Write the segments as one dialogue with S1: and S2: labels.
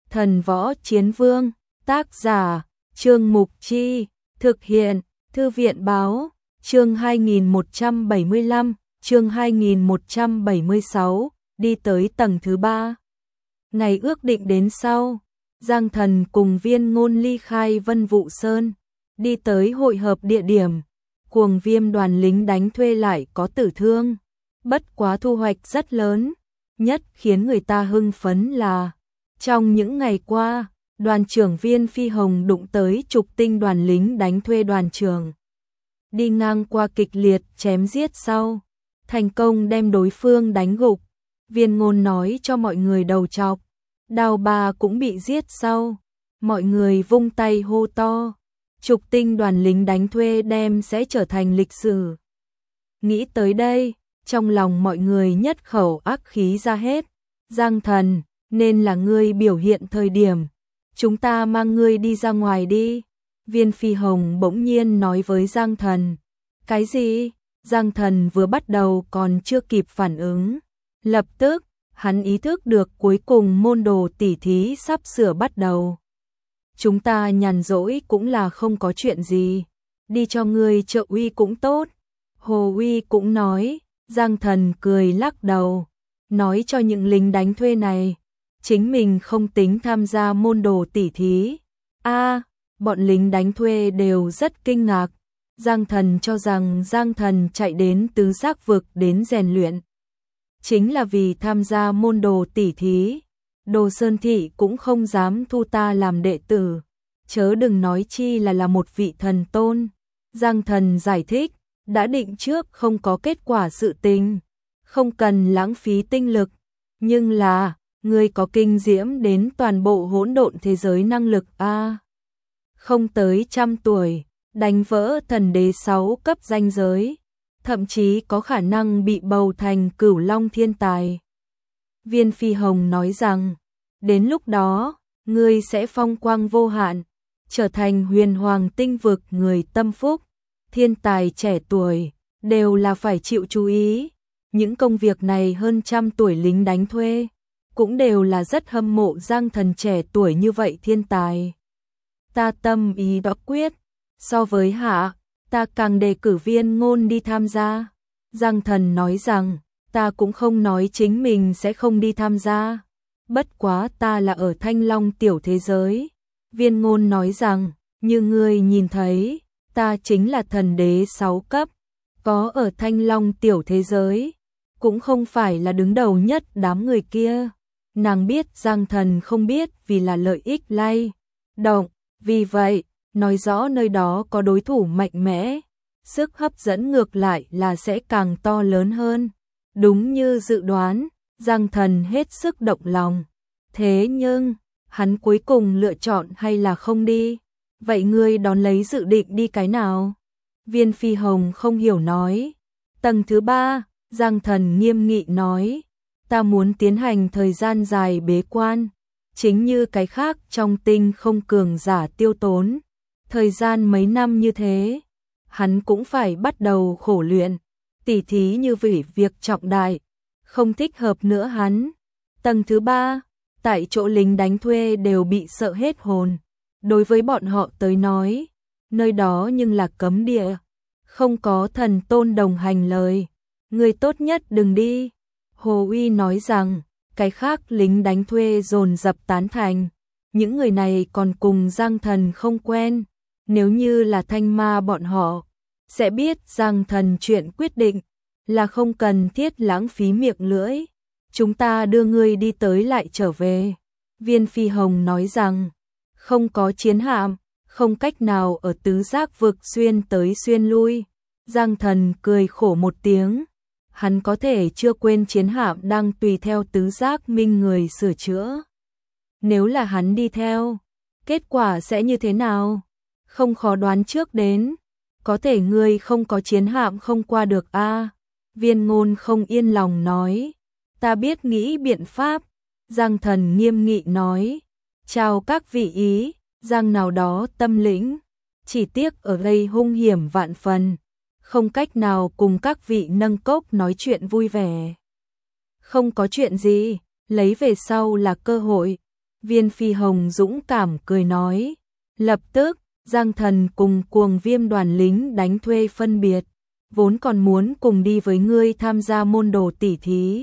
S1: Thần Võ Chiến Vương, tác giả, Trương Mục Chi, thực hiện, Thư viện Báo, chương 2175, chương 2176, đi tới tầng thứ 3. Ngày ước định đến sau, Giang Thần cùng Viên Ngôn ly khai Vân Vũ Sơn, đi tới hội hợp địa điểm. Cuồng Viêm đoàn lính đánh thuê lại có tử thương, bất quá thu hoạch rất lớn, nhất khiến người ta hưng phấn là trong những ngày qua, đoàn trưởng Viên Phi Hồng đụng tới Trục Tinh đoàn lính đánh thuê đoàn trưởng. Đi ngang qua kịch liệt chém giết sau, thành công đem đối phương đánh gục. Viên Ngôn nói cho mọi người đầu chọc, Đào Bà cũng bị giết sau, mọi người vung tay hô to. Trục Tinh đoàn lính đánh thuê đem sẽ trở thành lịch sử. Nghĩ tới đây, trong lòng mọi người nhất khẩu ác khí ra hết. Giang Thần, nên là ngươi biểu hiện thời điểm. Chúng ta mang ngươi đi ra ngoài đi. Viên Phi Hồng bỗng nhiên nói với Giang Thần. Cái gì? Giang Thần vừa bắt đầu còn chưa kịp phản ứng. Lập tức, hắn ý thức được cuối cùng môn đồ tỉ thí sắp sửa bắt đầu. Chúng ta nhàn rỗi cũng là không có chuyện gì, đi cho ngươi trợ uy cũng tốt. Hồ Uy cũng nói. Giang Thần cười lắc đầu, nói cho những lính đánh thuê này, chính mình không tính tham gia môn đồ tỉ thí. Bọn lính đánh thuê đều rất kinh ngạc. Giang Thần cho rằng Giang Thần chạy đến tứ giác vực đến rèn luyện, chính là vì tham gia môn đồ tỉ thí. Đồ Sơn Thị cũng không dám thu ta làm đệ tử, chớ đừng nói chi là một vị thần tôn. Giang Thần giải thích, đã định trước không có kết quả sự tình, không cần lãng phí tinh lực, nhưng là, ngươi có kinh diễm đến toàn bộ hỗn độn thế giới năng lực không tới 100 tuổi, đánh vỡ thần đế 6 cấp ranh giới, thậm chí có khả năng bị bầu thành Cửu Long thiên tài. Viên Phi Hồng nói rằng, đến lúc đó, ngươi sẽ phong quang vô hạn, trở thành huyền hoàng tinh vực người tâm phúc. Thiên tài trẻ tuổi, đều là phải chịu chú ý. Những công việc này hơn 100 tuổi lính đánh thuê, cũng đều là rất hâm mộ Giang Thần trẻ tuổi như vậy thiên tài. Ta tâm ý đã quyết, so với hạ, ta càng đề cử Viên Ngôn đi tham gia. Giang Thần nói rằng, ta cũng không nói chính mình sẽ không đi tham gia. Bất quá ta là ở Thanh Long tiểu thế giới. Viên Ngôn nói rằng, như ngươi nhìn thấy, ta chính là thần đế 6 cấp, có ở Thanh Long tiểu thế giới, cũng không phải là đứng đầu nhất đám người kia. Nàng biết Giang Thần không biết vì là lợi ích lay động, vì vậy, nói rõ nơi đó có đối thủ mạnh mẽ, sức hấp dẫn ngược lại là sẽ càng to lớn hơn. Đúng như dự đoán, Giang Thần hết sức động lòng. Thế nhưng, hắn cuối cùng lựa chọn hay là không đi? Vậy ngươi đón lấy dự định đi cái nào? Viên Phi Hồng không hiểu nói. Tầng thứ 3, Giang Thần nghiêm nghị nói. Ta muốn tiến hành thời gian dài bế quan. Chính như cái khác trong tinh không cường giả tiêu tốn. Thời gian mấy năm như thế, hắn cũng phải bắt đầu khổ luyện. Tỉ thí như vậy việc trọng đại, không thích hợp nữa hắn. Tầng thứ 3, tại chỗ lính đánh thuê đều bị sợ hết hồn. Đối với bọn họ tới nói, nơi đó nhưng là cấm địa, không có thần tôn đồng hành lời, người tốt nhất đừng đi. Hồ Uy nói rằng, cái khác lính đánh thuê dồn dập tán thành, những người này còn cùng Giang Thần không quen, nếu như là Thanh Ma bọn họ, sẽ biết Giang Thần chuyện quyết định, là không cần thiết lãng phí miệng lưỡi, chúng ta đưa ngươi đi tới lại trở về. Viên Phi Hồng nói rằng, không có chiến hạm, không cách nào ở tứ giác vực xuyên tới xuyên lui. Giang Thần cười khổ một tiếng, hắn có thể chưa quên chiến hạm đang tùy theo tứ giác minh người sửa chữa. Nếu là hắn đi theo, kết quả sẽ như thế nào? Không khó đoán trước đến, có thể ngươi không có chiến hạm không qua được Viên Ngôn không yên lòng nói, ta biết nghĩ biện pháp. Giang Thần nghiêm nghị nói, chào các vị ý, Giang nào đó tâm lĩnh, chỉ tiếc ở đây hung hiểm vạn phần, không cách nào cùng các vị nâng cốc nói chuyện vui vẻ. Không có chuyện gì, lấy về sau là cơ hội. Viên Phi Hồng dũng cảm cười nói. Lập tức, Giang Thần cùng Cuồng Viêm đoàn lính đánh thuê phân biệt, vốn còn muốn cùng đi với ngươi tham gia môn đồ tỉ thí.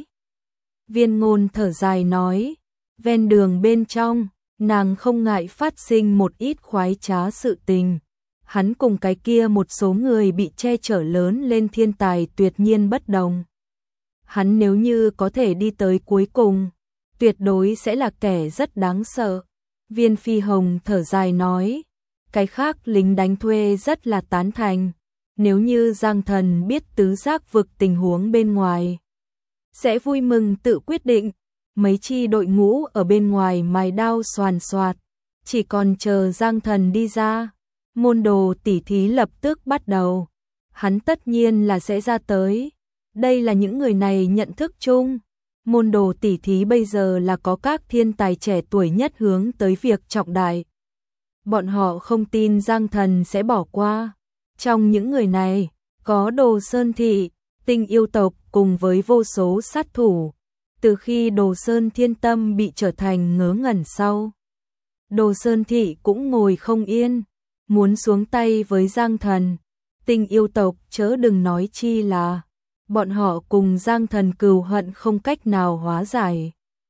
S1: Viên Ngôn thở dài nói, ven đường bên trong, nàng không ngại phát sinh một ít khoái trá sự tình. Hắn cùng cái kia một số người bị che chở lớn lên thiên tài tuyệt nhiên bất đồng. Hắn nếu như có thể đi tới cuối cùng, tuyệt đối sẽ là kẻ rất đáng sợ. Viên Phi Hồng thở dài nói, cái khác lính đánh thuê rất là tán thành. Nếu như Giang Thần biết tứ giác vực tình huống bên ngoài, sẽ vui mừng tự quyết định. Mấy chi đội ngũ ở bên ngoài mài đao xoàn xoạt, chỉ còn chờ Giang Thần đi ra. Môn đồ tỉ thí lập tức bắt đầu. Hắn tất nhiên là sẽ ra tới. Đây là những người này nhận thức chung. Môn đồ tỉ thí bây giờ là có các thiên tài trẻ tuổi nhất hướng tới việc trọng đại. Bọn họ không tin Giang Thần sẽ bỏ qua. Trong những người này, có Đồ Sơn Thị, Tinh yêu tộc cùng với vô số sát thủ. Từ khi Đồ Sơn Thiên Tâm bị trở thành ngớ ngẩn sau, Đồ Sơn Thị cũng ngồi không yên, muốn xuống tay với Giang Thần. Tinh yêu tộc chớ đừng nói chi là bọn họ cùng Giang Thần cừu hận không cách nào hóa giải.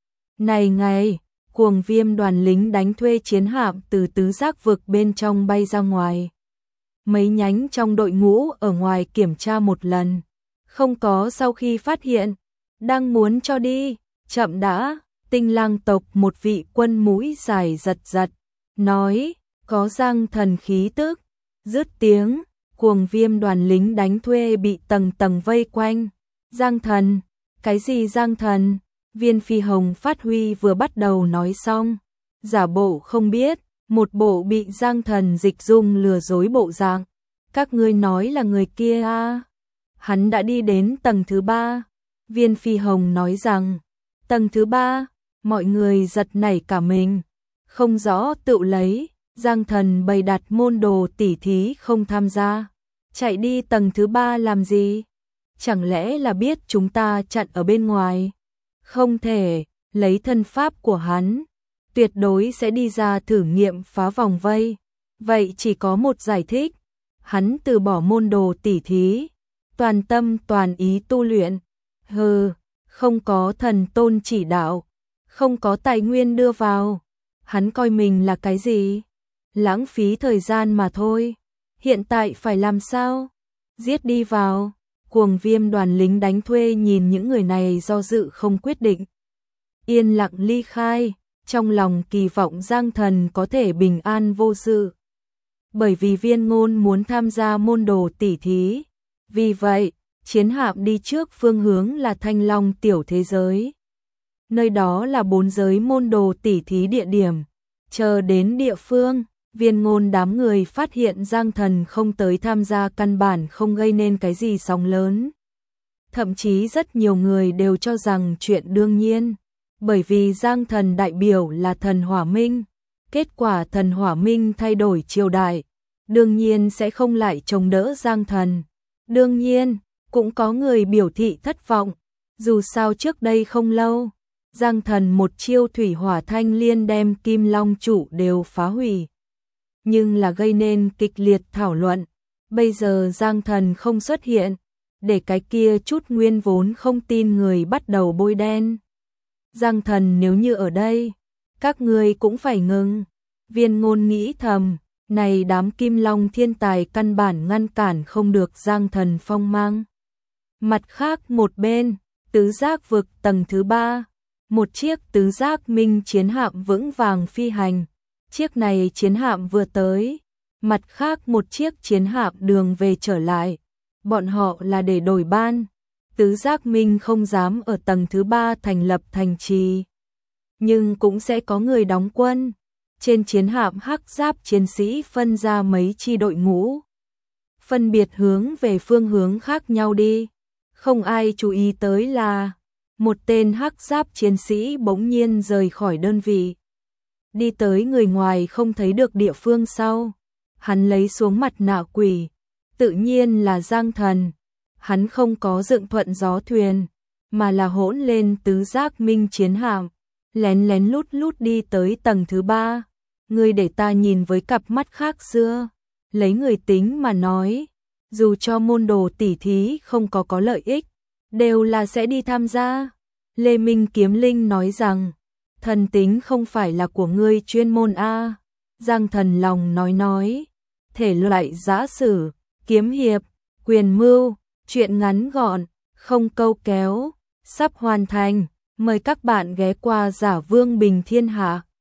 S1: Này ngày, Cuồng Viêm đoàn lính đánh thuê chiến hạm từ tứ giác vực bên trong bay ra ngoài. Mấy nhánh trong đội ngũ ở ngoài kiểm tra một lần, không có sau khi phát hiện, đang muốn cho đi, chậm đã. Tinh Lang tộc một vị quân mũi dài giật giật, nói, có Giang Thần khí tức. Dứt tiếng, Cuồng Viêm đoàn lính đánh thuê bị tầng tầng vây quanh. Giang Thần, cái gì Giang Thần? Viên Phi Hồng phát huy vừa bắt đầu nói xong, giả bộ không biết, một bộ bị Giang Thần dịch dung lừa dối bộ dạng. Các ngươi nói là người kia à? Hắn đã đi đến tầng thứ 3. Viên Phi Hồng nói rằng, tầng thứ 3, mọi người giật nảy cả mình. Không rõ tự lấy, Giang Thần bày đặt môn đồ tỉ thí không tham gia. Chạy đi tầng thứ 3 làm gì? Chẳng lẽ là biết chúng ta chặn ở bên ngoài? Không thể, lấy thân pháp của hắn, tuyệt đối sẽ đi ra thử nghiệm phá vòng vây. Vậy chỉ có một giải thích, hắn từ bỏ môn đồ tỉ thí, toàn tâm toàn ý tu luyện. Hừ, không có thần tôn chỉ đạo, không có tài nguyên đưa vào, hắn coi mình là cái gì? Lãng phí thời gian mà thôi. Hiện tại phải làm sao? Giết đi vào. Cuồng Viêm đoàn lính đánh thuê nhìn những người này do dự không quyết định, yên lặng ly khai, trong lòng kỳ vọng Giang Thần có thể bình an vô sự. Bởi vì Viên Ngôn muốn tham gia môn đồ tỉ thí, vì vậy, chiến hạm đi trước phương hướng là Thanh Long tiểu thế giới. Nơi đó là 4 giới môn đồ tỉ thí địa điểm. Chờ đến địa phương, Viên Ngôn đám người phát hiện Giang Thần không tới tham gia căn bản không gây nên cái gì sóng lớn. Thậm chí rất nhiều người đều cho rằng chuyện đương nhiên, bởi vì Giang Thần đại biểu là thần Hỏa Minh. Kết quả thần Hỏa Minh thay đổi triều đại, đương nhiên sẽ không lại chống đỡ Giang Thần. Đương nhiên, cũng có người biểu thị thất vọng, dù sao trước đây không lâu, Giang Thần một chiêu thủy hỏa thanh liên đem Kim Long trụ đều phá hủy. Nhưng là gây nên kịch liệt thảo luận. Bây giờ Giang Thần không xuất hiện, để cái kia chút nguyên vốn không tin người bắt đầu bôi đen. Giang Thần nếu như ở đây, các ngươi cũng phải ngừng. Viên Ngôn nghĩ thầm, này đám Kim Long thiên tài căn bản ngăn cản không được Giang Thần phong mang. Mặt khác một bên, tứ giác vực tầng thứ 3, một chiếc tứ giác minh chiến hạm vững vàng phi hành. Chiếc này chiến hạm vừa tới, mặt khác một chiếc chiến hạm đường về trở lại. Bọn họ là để đổi ban. Tứ giác minh không dám ở tầng thứ 3 thành lập thành trì, nhưng cũng sẽ có người đóng quân. Trên chiến hạm hắc giáp chiến sĩ phân ra mấy chi đội ngũ, phân biệt hướng về phương hướng khác nhau đi. Không ai chú ý tới là một tên hắc giáp chiến sĩ bỗng nhiên rời khỏi đơn vị, đi tới người ngoài không thấy được địa phương sau. Hắn lấy xuống mặt nạ quỷ, tự nhiên là Giang Thần. Hắn không có dựng thuận gió thuyền, mà là hỗn lên tứ giác minh chiến hạm, lén lén lút lút đi tới tầng thứ 3. Ngươi để ta nhìn với cặp mắt khác xưa. Lấy người tính mà nói, dù cho môn đồ tỉ thí không có lợi ích, đều là sẽ đi tham gia. Lê Minh Kiếm Linh nói rằng, thần tính không phải là của ngươi chuyên môn a. Giang Thần Lòng nói, thể loại giã sử, kiếm hiệp, quyền mưu, truyện ngắn gọn, không câu kéo, sắp hoàn thành, mời các bạn ghé qua Giả Vương Bình Thiên Hạ.